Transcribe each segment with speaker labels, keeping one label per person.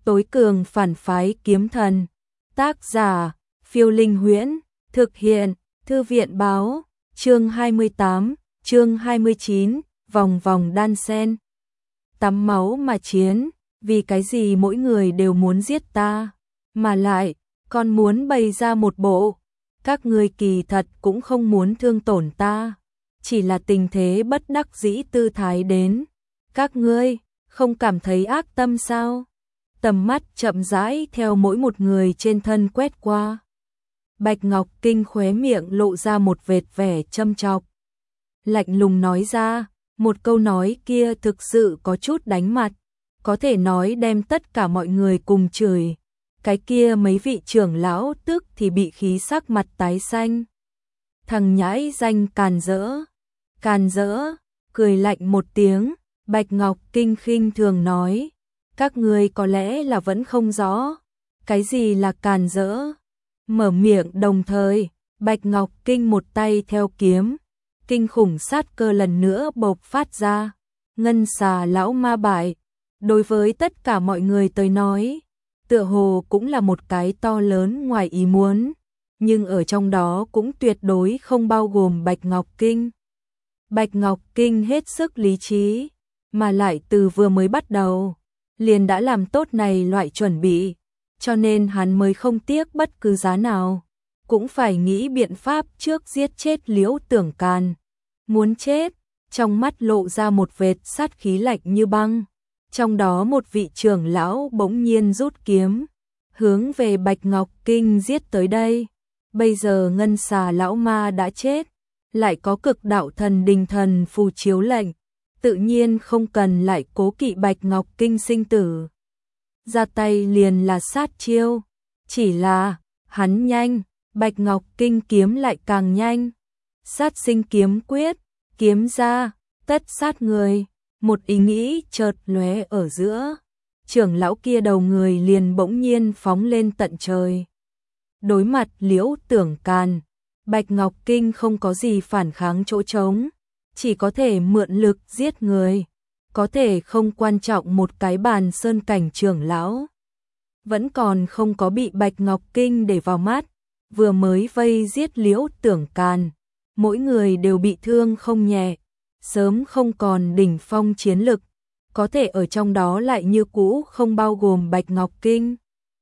Speaker 1: Tối cường phản phái kiếm thần. Tác giả, Phiêu Linh Huyễn. Thực hiện, Thư viện báo. Chương 28, chương 29, vòng vòng đan sen. Tắm máu mà chiến, vì cái gì mỗi người đều muốn giết ta, mà lại, còn muốn bày ra một bộ. Các ngươi kỳ thật cũng không muốn thương tổn ta, chỉ là tình thế bất đắc dĩ tư thái đến. Các ngươi, không cảm thấy ác tâm sao? Tầm mắt chậm rãi theo mỗi một người trên thân quét qua. Bạch Ngọc Kinh khóe miệng lộ ra một vệt vẻ châm chọc. Lạnh lùng nói ra, một câu nói kia thực sự có chút đánh mặt, có thể nói đem tất cả mọi người cùng chửi. Cái kia mấy vị trưởng lão tức thì bị khí sắc mặt tái xanh. Thằng nhãi danh càn rỡ, cười lạnh một tiếng, Bạch Ngọc Kinh khinh thường nói, các ngươi có lẽ là vẫn không rõ, cái gì là càn rỡ. Mở miệng đồng thời, Bạch Ngọc Kinh một tay theo kiếm, kinh khủng sát cơ lần nữa bộc phát ra, ngân xà lão ma bại. Đối với tất cả mọi người tới nói, tựa hồ cũng là một cái to lớn ngoài ý muốn, nhưng ở trong đó cũng tuyệt đối không bao gồm Bạch Ngọc Kinh. Bạch Ngọc Kinh hết sức lý trí, mà lại từ vừa mới bắt đầu, liền đã làm tốt này loại chuẩn bị, cho nên hắn mới không tiếc bất cứ giá nào, cũng phải nghĩ biện pháp trước giết chết Liễu Tưởng Càn. Muốn chết, trong mắt lộ ra một vệt sát khí lạnh như băng. Trong đó một vị trưởng lão bỗng nhiên rút kiếm, hướng về Bạch Ngọc Kinh giết tới đây. Bây giờ ngân xà lão ma đã chết, lại có cực đạo thần đình thần phù chiếu lệnh, tự nhiên không cần lại cố kỵ Bạch Ngọc Kinh sinh tử. Ra tay liền là sát chiêu, chỉ là hắn nhanh, Bạch Ngọc Kinh kiếm lại càng nhanh. Sát sinh kiếm quyết, kiếm ra, tất sát người. Một ý nghĩ chợt lóe ở giữa, trưởng lão kia đầu người liền bỗng nhiên phóng lên tận trời. Đối mặt Liễu Tưởng Càn, Bạch Ngọc Kinh không có gì phản kháng chỗ trống, chỉ có thể mượn lực giết người, có thể không quan trọng một cái bàn sơn cảnh trưởng lão. Vẫn còn không có bị Bạch Ngọc Kinh để vào mắt, vừa mới vây giết Liễu Tưởng Càn, mỗi người đều bị thương không nhẹ. Sớm không còn đỉnh phong chiến lực, có thể ở trong đó lại như cũ không bao gồm Bạch Ngọc Kinh.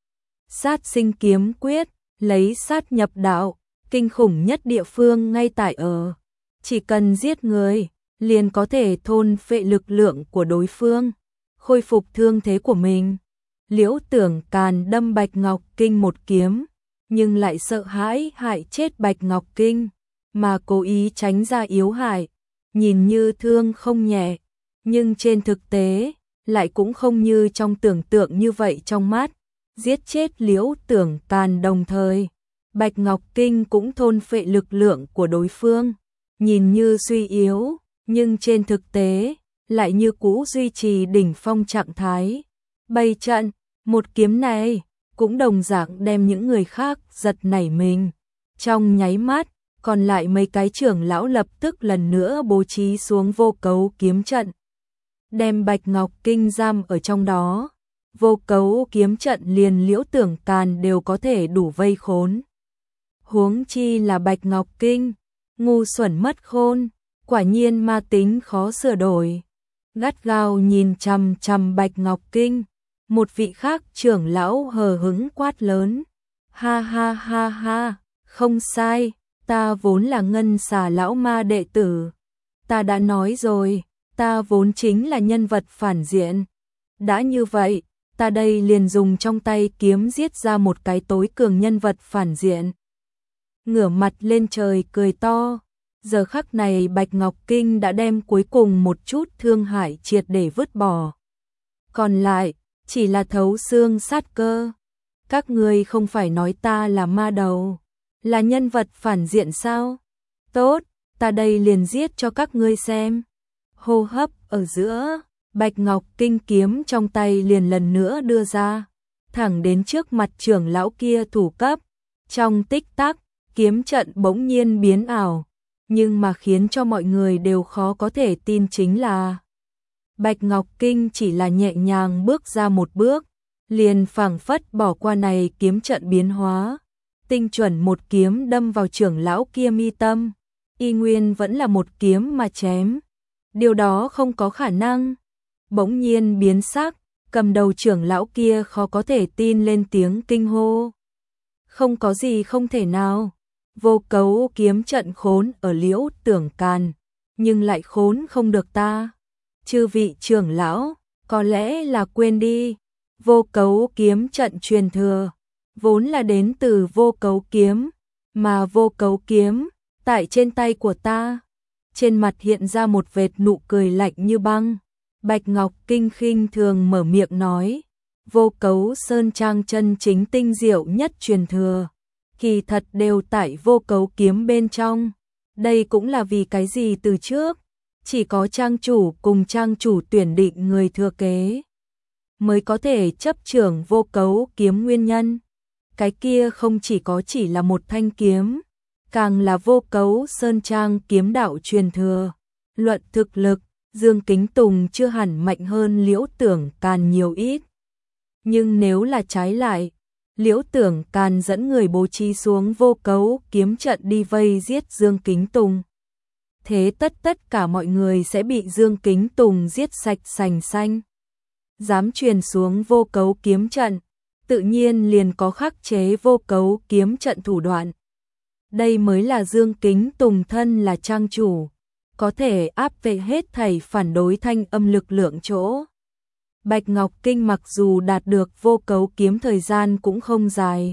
Speaker 1: Sát sinh kiếm quyết, lấy sát nhập đạo, kinh khủng nhất địa phương ngay tại ở. Chỉ cần giết người, liền có thể thôn phệ lực lượng của đối phương, khôi phục thương thế của mình. Liễu Tưởng Càn đâm Bạch Ngọc Kinh một kiếm, nhưng lại sợ hãi hại chết Bạch Ngọc Kinh, mà cố ý tránh ra yếu hại. Nhìn như thương không nhẹ, nhưng trên thực tế, lại cũng không như trong tưởng tượng như vậy trong mắt. Giết chết Liễu Tưởng Càn đồng thời, Bạch Ngọc Kinh cũng thôn phệ lực lượng của đối phương. Nhìn như suy yếu, nhưng trên thực tế, lại như cũ duy trì đỉnh phong trạng thái. Bày trận, một kiếm này, cũng đồng dạng đem những người khác giật nảy mình. Trong nháy mắt, còn lại mấy cái trưởng lão lập tức lần nữa bố trí xuống vô cấu kiếm trận, đem Bạch Ngọc Kinh giam ở trong đó. Vô cấu kiếm trận liền Liễu Tưởng Càn đều có thể đủ vây khốn. Huống chi là Bạch Ngọc Kinh, ngu xuẩn mất khôn, quả nhiên ma tính khó sửa đổi. Gắt gao nhìn chằm chằm Bạch Ngọc Kinh, một vị khác trưởng lão hờ hững quát lớn. Ha ha ha ha, không sai. Ta vốn là ngân xà lão ma đệ tử. Ta đã nói rồi, ta vốn chính là nhân vật phản diện. Đã như vậy, ta đây liền dùng trong tay kiếm giết ra một cái tối cường nhân vật phản diện. Ngửa mặt lên trời cười to. Giờ khắc này Bạch Ngọc Kinh đã đem cuối cùng một chút thương hại triệt để vứt bỏ. Còn lại, chỉ là thấu xương sát cơ. Các ngươi không phải nói ta là ma đầu, là nhân vật phản diện sao? Tốt, ta đây liền giết cho các ngươi xem. Hô hấp ở giữa, Bạch Ngọc Kinh kiếm trong tay liền lần nữa đưa ra, thẳng đến trước mặt trưởng lão kia thủ cấp. Trong tích tắc, kiếm trận bỗng nhiên biến ảo, nhưng mà khiến cho mọi người đều khó có thể tin chính là Bạch Ngọc Kinh chỉ là nhẹ nhàng bước ra một bước, liền phảng phất bỏ qua này kiếm trận biến hóa, tinh chuẩn một kiếm đâm vào trưởng lão kia mi tâm, y nguyên vẫn là một kiếm mà chém. Điều đó không có khả năng. Bỗng nhiên biến sắc, cầm đầu trưởng lão kia khó có thể tin lên tiếng kinh hô. Không có gì không thể nào. Vô cấu kiếm trận khốn ở Liễu Tưởng Càn, nhưng lại khốn không được ta. Chư vị trưởng lão, có lẽ là quên đi. Vô cấu kiếm trận truyền thừa, vốn là đến từ vô cấu kiếm, mà vô cấu kiếm, tại trên tay của ta. Trên mặt hiện ra một vệt nụ cười lạnh như băng. Bạch Ngọc Kinh khinh thường mở miệng nói, vô cấu sơn trang chân chính tinh diệu nhất truyền thừa, kỳ thật đều tại vô cấu kiếm bên trong. Đây cũng là vì cái gì từ trước, chỉ có trang chủ cùng trang chủ tuyển định người thừa kế, mới có thể chấp trưởng vô cấu kiếm nguyên nhân. Cái kia không chỉ là một thanh kiếm, càng là vô cấu sơn trang kiếm đạo truyền thừa. Luận thực lực, Dương Kính Tùng chưa hẳn mạnh hơn Liễu Tưởng Càn nhiều ít. Nhưng nếu là trái lại, Liễu Tưởng Càn dẫn người bố trí xuống vô cấu kiếm trận đi vây giết Dương Kính Tùng. Thế tất cả mọi người sẽ bị Dương Kính Tùng giết sạch sành xanh. Dám truyền xuống vô cấu kiếm trận, tự nhiên liền có khắc chế vô cấu kiếm trận thủ đoạn. Đây mới là Dương Kính Tùng thân là trang chủ, có thể áp về hết thảy phản đối thanh âm lực lượng chỗ. Bạch Ngọc Kinh mặc dù đạt được vô cấu kiếm thời gian cũng không dài,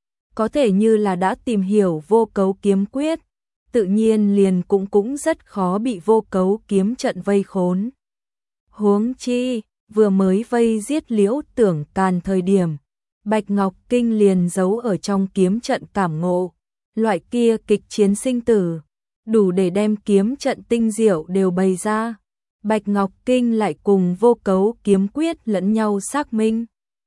Speaker 1: có thể như là đã tìm hiểu vô cấu kiếm quyết, tự nhiên liền cũng rất khó bị vô cấu kiếm trận vây khốn. Huống chi, vừa mới vây giết Liễu Tưởng Càn thời điểm, Bạch Ngọc Kinh liền giấu ở trong kiếm trận cảm ngộ, loại kia kịch chiến sinh tử, đủ để đem kiếm trận tinh diệu đều bày ra. Bạch Ngọc Kinh lại cùng vô cấu kiếm quyết lẫn nhau xác minh.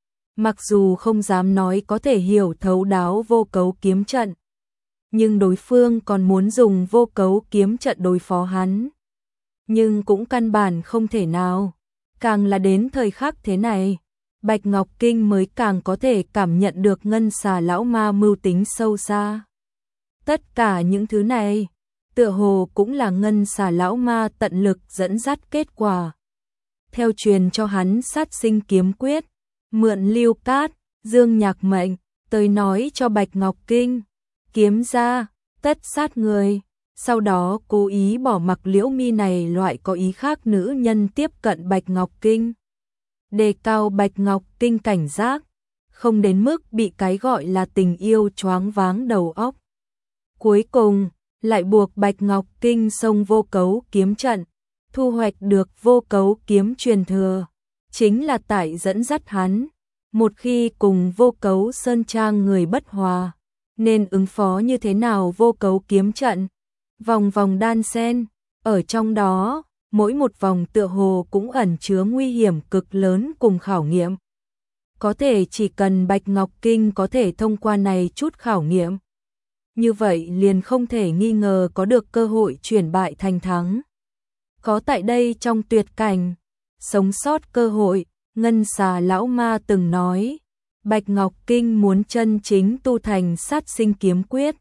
Speaker 1: Mặc dù không dám nói có thể hiểu thấu đáo vô cấu kiếm trận, nhưng đối phương còn muốn dùng vô cấu kiếm trận đối phó hắn. Nhưng cũng căn bản không thể nào. Càng là đến thời khắc thế này, Bạch Ngọc Kinh mới càng có thể cảm nhận được ngân xà lão ma mưu tính sâu xa. Tất cả những thứ này, tựa hồ cũng là ngân xà lão ma tận lực dẫn dắt kết quả. Theo truyền cho hắn sát sinh kiếm quyết, mượn Lưu Cát, Dương Nhạc mệnh, tới nói cho Bạch Ngọc Kinh, kiếm ra, tất sát người. Sau đó cố ý bỏ mặc Liễu Mi này loại có ý khác nữ nhân tiếp cận Bạch Ngọc Kinh. Đề cao Bạch Ngọc Kinh cảnh giác, không đến mức bị cái gọi là tình yêu choáng váng đầu óc. Cuối cùng, lại buộc Bạch Ngọc Kinh xông vô cấu kiếm trận, thu hoạch được vô cấu kiếm truyền thừa, chính là tại dẫn dắt hắn. Một khi cùng vô cấu sơn trang người bất hòa, nên ứng phó như thế nào vô cấu kiếm trận. Vòng vòng đan sen, ở trong đó, mỗi một vòng tựa hồ cũng ẩn chứa nguy hiểm cực lớn cùng khảo nghiệm. Có thể chỉ cần Bạch Ngọc Kinh có thể thông qua này chút khảo nghiệm, như vậy liền không thể nghi ngờ có được cơ hội chuyển bại thành thắng. Có tại đây trong tuyệt cảnh, sống sót cơ hội, ngân xà lão ma từng nói, Bạch Ngọc Kinh muốn chân chính tu thành sát sinh kiếm quyết.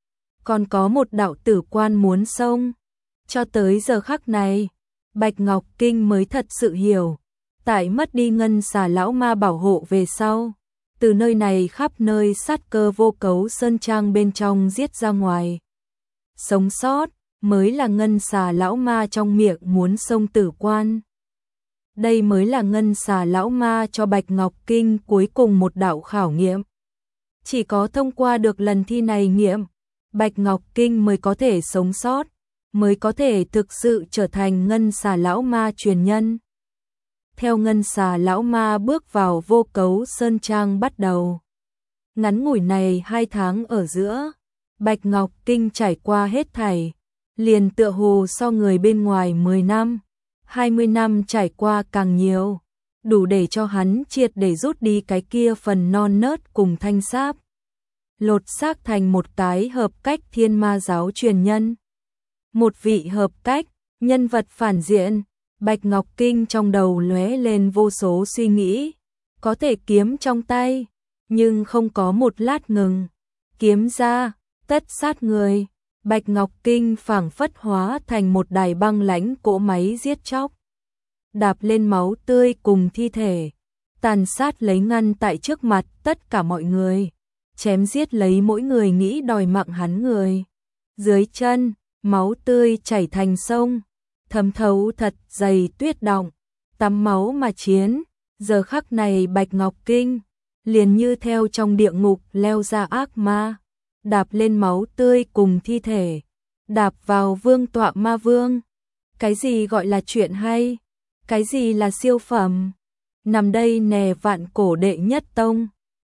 Speaker 1: Còn có một đạo tử quan muốn xông. Cho tới giờ khắc này, Bạch Ngọc Kinh mới thật sự hiểu, tại mất đi ngân xà lão ma bảo hộ về sau, từ nơi này khắp nơi sát cơ vô cấu sơn trang bên trong giết ra ngoài. Sống sót mới là ngân xà lão ma trong miệng muốn xông tử quan. Đây mới là ngân xà lão ma cho Bạch Ngọc Kinh cuối cùng một đạo khảo nghiệm. Chỉ có thông qua được lần thi này nghiệm, Bạch Ngọc Kinh mới có thể sống sót, mới có thể thực sự trở thành ngân xà lão ma truyền nhân. Theo ngân xà lão ma bước vào vô cấu sơn trang bắt đầu. Ngắn ngủi này 2 tháng ở giữa, Bạch Ngọc Kinh trải qua hết thảy, liền tựa hồ so người bên ngoài 10 năm, 20 năm trải qua càng nhiều, đủ để cho hắn triệt để rút đi cái kia phần non nớt cùng thanh sáp. Lột xác thành một cái hợp cách thiên ma giáo truyền nhân. Một vị hợp cách, nhân vật phản diện, Bạch Ngọc Kinh trong đầu lóe lên vô số suy nghĩ. có thể kiếm trong tay, nhưng không có một lát ngừng. Kiếm ra, tất sát người. Bạch Ngọc Kinh phảng phất hóa thành một đài băng lãnh cỗ máy giết chóc. Đạp lên máu tươi cùng thi thể, tàn sát lấy ngăn tại trước mặt tất cả mọi người, chém giết lấy mỗi người nghĩ đòi mạng hắn người. Dưới chân, máu tươi chảy thành sông, thấm thấu thật dày tuyết động, tắm máu mà chiến. Giờ khắc này Bạch Ngọc Kinh liền như theo trong địa ngục leo ra ác ma, đạp lên máu tươi cùng thi thể, đạp vào vương tọa ma vương. Cái gì gọi là chuyện hay? Cái gì là siêu phẩm? Nằm đây nè vạn cổ đệ nhất tông.